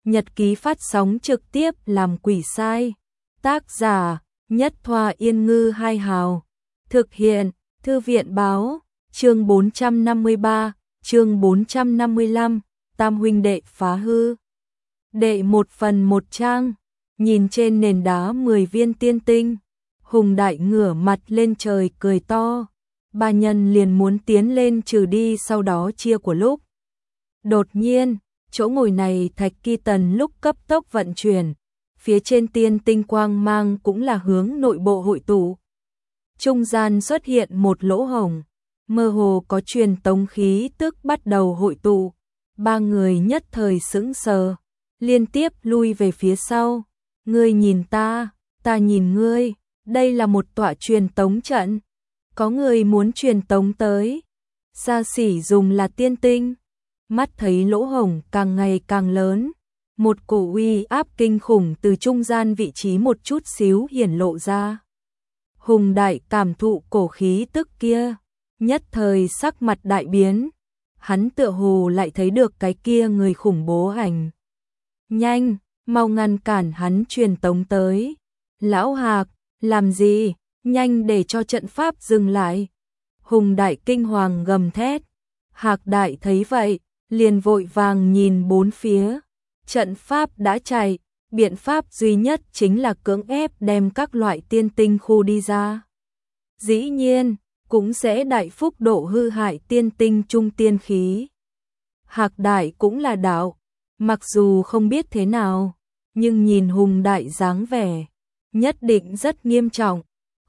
nhật ký phát sóng trực tiếp làm quỷ sai. Tác giả Nhất Thoa Yên Ngư Hai Hào. Thực hiện Thư viện Báo. Chương 453, chương 455, Tam huynh đệ phá hư. Đệ 1 phần 1 trang. Nhìn trên nền đá 10 viên tiên tinh, Hùng Đại ngửa mặt lên trời cười to. Ba nhân liền muốn tiến lên trừ đi, sau đó chia của lúc. Đột nhiên, chỗ ngồi này Thạch Kỳ Tần lúc cấp tốc vận chuyển, phía trên tiên tinh quang mang cũng là hướng nội bộ hội tụ. Trung gian xuất hiện một lỗ hổng, mơ hồ có truyền tống khí tức bắt đầu hội tụ. Ba người nhất thời sững sờ, liên tiếp lui về phía sau. Ngươi nhìn ta, ta nhìn ngươi, đây là một tọa truyền tống trận. Có người muốn truyền tống tới. Xa xỉ dùng là tiên tinh. Mắt thấy lỗ hổng càng ngày càng lớn, một cổ uy áp kinh khủng từ trung gian vị trí một chút xíu hiển lộ ra. Hùng Đại cảm thụ cổ khí tức kia, nhất thời sắc mặt đại biến. Hắn tựa hồ lại thấy được cái kia người khủng bố hành. Nhanh, mau ngăn cản hắn truyền tống tới. Lão Hạc, làm gì? Nhanh để cho trận pháp dừng lại. Hùng Đại kinh hoàng gầm thét. Hạc Đại thấy vậy, liền vội vàng nhìn bốn phía. Trận pháp đã chạy, biện pháp duy nhất chính là cưỡng ép đem các loại tiên tinh khu đi ra. Dĩ nhiên, cũng sẽ đại phúc độ hư hại tiên tinh trung tiên khí. Hạc Đại cũng là đạo, mặc dù không biết thế nào, nhưng nhìn Hùng Đại dáng vẻ, nhất định rất nghiêm trọng.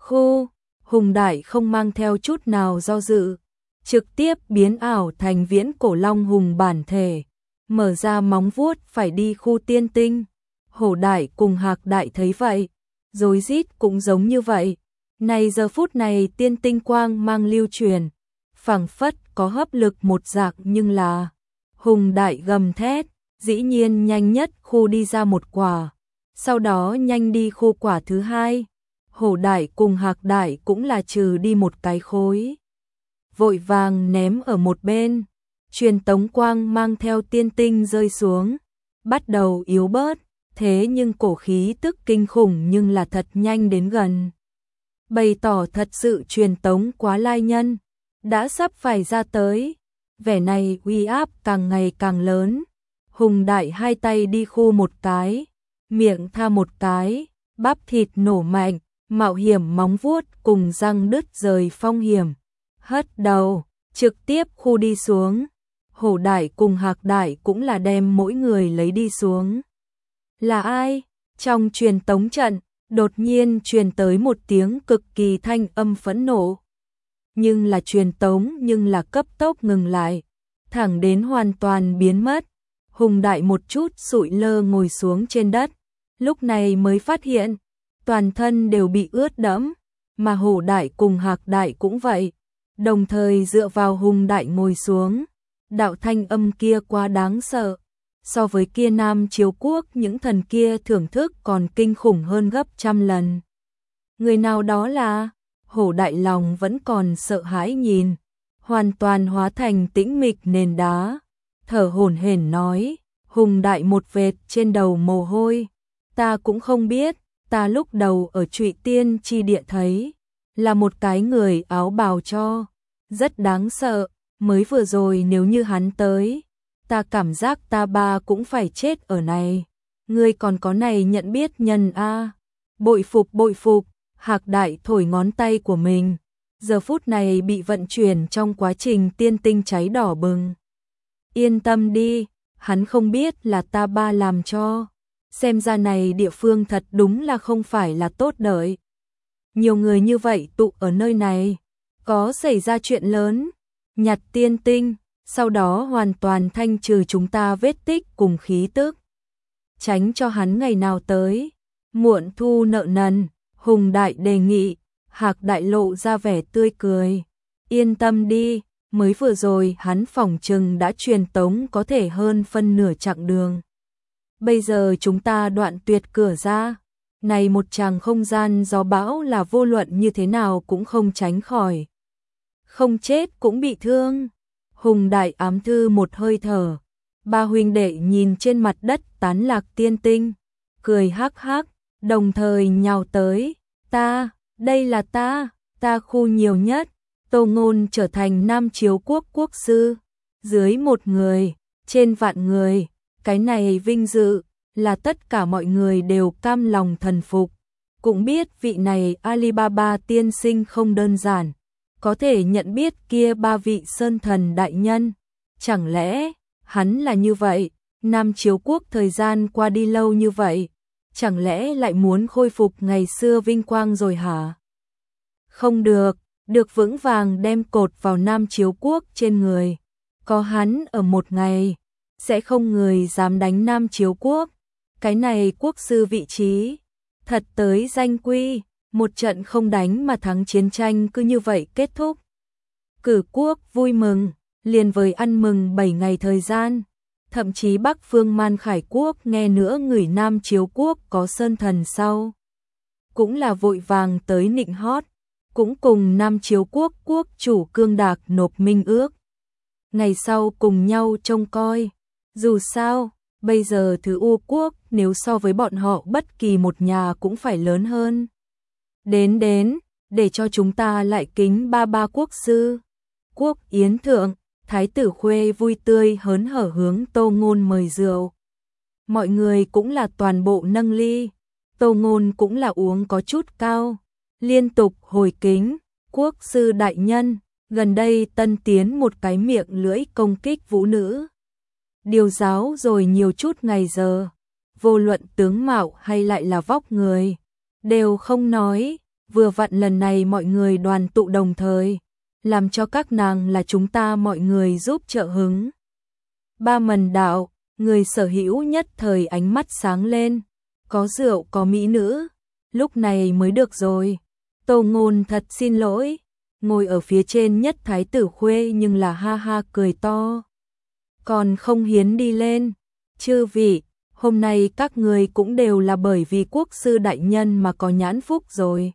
Hùng Đại không mang theo chút nào do dự, trực tiếp biến ảo thành viễn cổ long hùng bản thể, mở ra móng vuốt phải đi khu tiên tinh. Hổ Đại cùng Hạc Đại thấy vậy, rối rít cũng giống như vậy. Này giờ phút này tiên tinh quang mang lưu truyền, phảng phất có hấp lực một dạng, nhưng là Hùng Đại gầm thét, dĩ nhiên nhanh nhất khu đi ra một quả, sau đó nhanh đi khu quả thứ hai. Hổ Đại cùng Hạc Đại cũng là trừ đi một cái khối, vội vàng ném ở một bên. Truyền tống quang mang theo tiên tinh rơi xuống, bắt đầu yếu bớt, thế nhưng cổ khí tức kinh khủng nhưng là thật nhanh đến gần. Bày tỏ thật sự truyền tống quá lai nhân, đã sắp phải ra tới. Vẻ này uy áp càng ngày càng lớn. Hùng Đại hai tay đi khu một cái, miệng tha một cái, bắp thịt nổ mạnh, mạo hiểm móng vuốt cùng răng đứt rời phong hiểm. Hất đầu, trực tiếp khu đi xuống. Hổ Đại cùng Hạc Đại cũng là đem mỗi người lấy đi xuống. Là ai? Trong truyền tống trận, đột nhiên truyền tới một tiếng cực kỳ thanh âm phẫn nộ. Nhưng là truyền tống, nhưng là cấp tốc ngừng lại, thẳng đến hoàn toàn biến mất. Hùng Đại một chút sụi lơ ngồi xuống trên đất, lúc này mới phát hiện, toàn thân đều bị ướt đẫm, mà Hổ Đại cùng Hạc Đại cũng vậy, đồng thời dựa vào Hùng Đại ngồi xuống. Đạo thanh âm kia quá đáng sợ, so với kia Nam Chiếu Quốc những thần kia thưởng thức còn kinh khủng hơn gấp trăm lần. Người nào đó là? Hổ Đại lòng vẫn còn sợ hãi nhìn, hoàn toàn hóa thành tĩnh mịch nền đá, thở hổn hển nói. Hùng Đại một vệt trên đầu mồ hôi. Ta cũng không biết, ta lúc đầu ở Trụy Tiên chi địa thấy, là một cái người áo bào cho, rất đáng sợ. Mới vừa rồi nếu như hắn tới, ta cảm giác ta ba cũng phải chết ở này. Ngươi còn có này nhận biết nhân a. Bội phục bội phục. Hạc Đại thổi ngón tay của mình, giờ phút này bị vận chuyển trong quá trình tiên tinh cháy đỏ bừng. Yên tâm đi, hắn không biết là ta ba làm cho. Xem ra này địa phương thật đúng là không phải là tốt đợi. Nhiều người như vậy tụ ở nơi này, có xảy ra chuyện lớn. Nhặt tiên tinh, sau đó hoàn toàn thanh trừ chúng ta vết tích cùng khí tức. Tránh cho hắn ngày nào tới muộn thu nợ nần. Hùng Đại đề nghị. Hạc Đại lộ ra vẻ tươi cười. Yên tâm đi, mới vừa rồi hắn phỏng chừng đã truyền tống có thể hơn phân nửa chặng đường. Bây giờ chúng ta đoạn tuyệt cửa ra. Này một tràng không gian gió bão là vô luận như thế nào cũng không tránh khỏi. Không chết cũng bị thương. Hùng Đại ám thư một hơi thở, Ba huynh đệ nhìn trên mặt đất tán lạc tiên tinh, cười hắc hắc, đồng thời nhào tới, đây là ta khu nhiều nhất. Tô Ngôn trở thành Nam Chiếu Quốc quốc sư, dưới 1 người, trên vạn người, cái này vinh dự là tất cả mọi người đều cam lòng thần phục, cũng biết vị này Alibaba tiên sinh không đơn giản, có thể nhận biết kia 3 vị sơn thần đại nhân, chẳng lẽ hắn là như vậy, Nam Chiếu Quốc thời gian qua đi lâu như vậy, chẳng lẽ lại muốn khôi phục ngày xưa vinh quang rồi hả? Không được vững vàng đem cột vào Nam Chiếu Quốc trên người. Có hắn ở một ngày, sẽ không người dám đánh Nam Chiếu Quốc. Cái này quốc sư vị trí, thật tới danh quy, một trận không đánh mà thắng chiến tranh cứ như vậy kết thúc. Cử quốc vui mừng, liền với ăn mừng 7 ngày thời gian. Thậm chí Bắc Phương Man Khải Quốc nghe nữa người Nam Chiếu Quốc có sơn thần sau. Cũng là vội vàng tới nịnh hót, cũng cùng Nam Chiếu Quốc quốc chủ Cương Đạc nộp minh ước. Ngày sau cùng nhau trông coi, dù sao, bây giờ Thứ U Quốc nếu so với bọn họ bất kỳ một nhà cũng phải lớn hơn. Đến, để cho chúng ta lại kính ba quốc sư. Quốc yến thượng, Thái tử Khuê vui tươi hớn hở hướng Tô Ngôn mời rượu. Mọi người cũng là toàn bộ nâng ly, Tô Ngôn cũng là uống có chút cao, liên tục hồi kính, quốc sư đại nhân, gần đây tân tiến một cái miệng lưỡi công kích vũ nữ. Điều giáo rồi nhiều chút ngày giờ, vô luận tướng mạo hay lại là vóc người, đều không nói, vừa vặn lần này mọi người đoàn tụ đồng thời, làm cho các nàng là chúng ta mọi người giúp trợ hứng. Ba Mần đạo, người sở hữu nhất thời ánh mắt sáng lên, có rượu có mỹ nữ, lúc này mới được rồi. Tô Ngôn thật xin lỗi, ngồi ở phía trên nhất Thái tử Khuê nhưng là ha ha cười to. Còn không hiến đi lên, chư vị, hôm nay các người cũng đều là bởi vì quốc sư đại nhân mà có nhãn phúc rồi.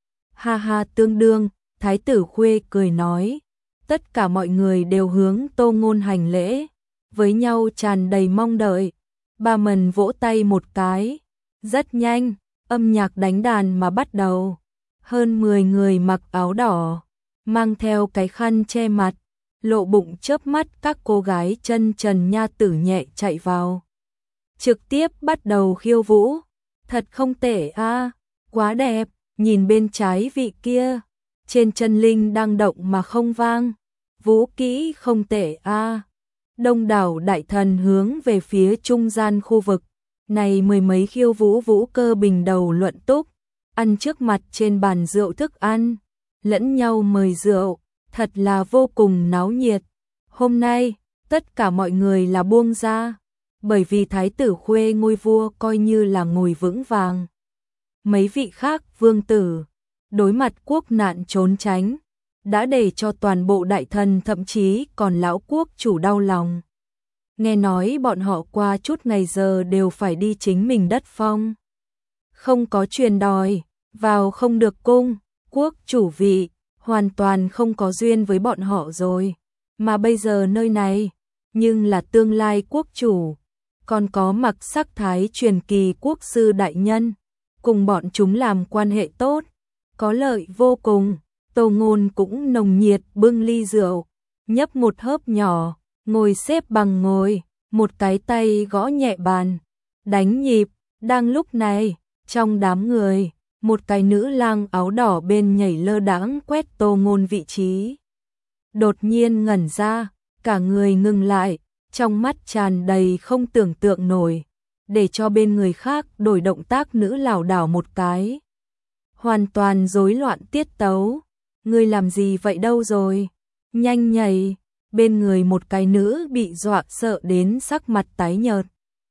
Ha ha tương đương, Thái tử Khuê cười nói, tất cả mọi người đều hướng Tô Ngôn hành lễ, với nhau tràn đầy mong đợi. Ba Mần vỗ tay một cái, rất nhanh, âm nhạc đánh đàn mà bắt đầu. Hơn 10 người mặc áo đỏ, mang theo cái khăn che mặt, lộ bụng chớp mắt các cô gái chân trần nha tử nhẹ chạy vào. Trực tiếp bắt đầu khiêu vũ, thật không tệ a, quá đẹp, nhìn bên trái vị kia, trên chân linh đang động mà không vang, vũ kỹ không tệ a. Đông đảo đại thần hướng về phía trung gian khu vực, này 10 mấy khiêu vũ vũ cơ bình đầu luận túc, ăn trước mặt trên bàn rượu thức ăn, lẫn nhau mời rượu, thật là vô cùng náo nhiệt. Hôm nay, tất cả mọi người là buông ra, bởi vì Thái tử Khuê ngôi vua coi như là ngồi vững vàng. Mấy vị khác vương tử, đối mặt quốc nạn trốn tránh, đã để cho toàn bộ đại thần thậm chí còn lão quốc chủ đau lòng. Nghe nói bọn họ qua chút ngày giờ đều phải đi chính mình đất phong. Không có truyền đòi, vào không được cung, quốc chủ vị, hoàn toàn không có duyên với bọn họ rồi. Mà bây giờ nơi này, nhưng là tương lai quốc chủ, còn có mặc sắc thái truyền kỳ quốc sư đại nhân, cùng bọn chúng làm quan hệ tốt, có lợi vô cùng. Tô Ngôn cũng nồng nhiệt bưng ly rượu, nhấp một hớp nhỏ, ngồi xếp bằng ngồi, một cái tay gõ nhẹ bàn, đánh nhịp. Đang lúc này, trong đám người, một cái nữ lang áo đỏ bên nhảy lơ đãng quét Tô Ngôn vị trí. Đột nhiên ngẩn ra, cả người ngừng lại, trong mắt tràn đầy không tưởng tượng nổi, để cho bên người khác đổi động tác nữ lảo đảo một cái. Hoàn toàn rối loạn tiết tấu. Người làm gì vậy đâu rồi? Nhanh nhảy. Bên người một cái nữ bị dọa sợ đến sắc mặt tái nhợt,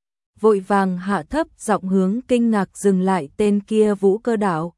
vội vàng hạ thấp giọng hướng kinh ngạc dừng lại tên kia Vũ Cơ đạo.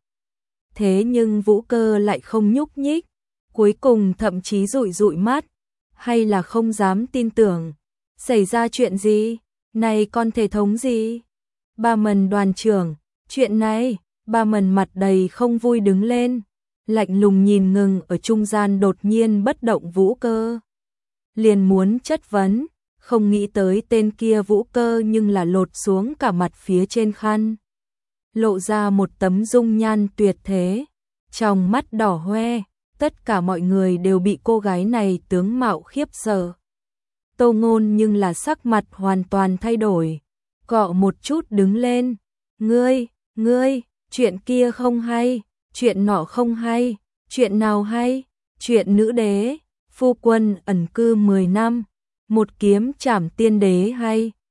Thế nhưng Vũ Cơ lại không nhúc nhích, cuối cùng thậm chí dụi dụi mắt, hay là không dám tin tưởng. Xảy ra chuyện gì? Này con thể thống gì? Ba Mần đoàn trưởng, chuyện này. Ba Mần mặt đầy không vui đứng lên, lạnh lùng nhìn ngừng ở trung gian đột nhiên bất động Vũ Cơ. Liền muốn chất vấn, không nghĩ tới tên kia Vũ Cơ nhưng là lột xuống cả mặt phía trên khăn, lộ ra một tấm dung nhan tuyệt thế, trong mắt đỏ hoe, tất cả mọi người đều bị cô gái này tướng mạo khiếp sợ. Tô Ngôn nhưng là sắc mặt hoàn toàn thay đổi, cọ một chút đứng lên, ngươi, chuyện kia không hay, chuyện nọ không hay, chuyện nào hay, chuyện nữ đế, phu quân ẩn cư 10 năm, một kiếm trảm tiên đế hay.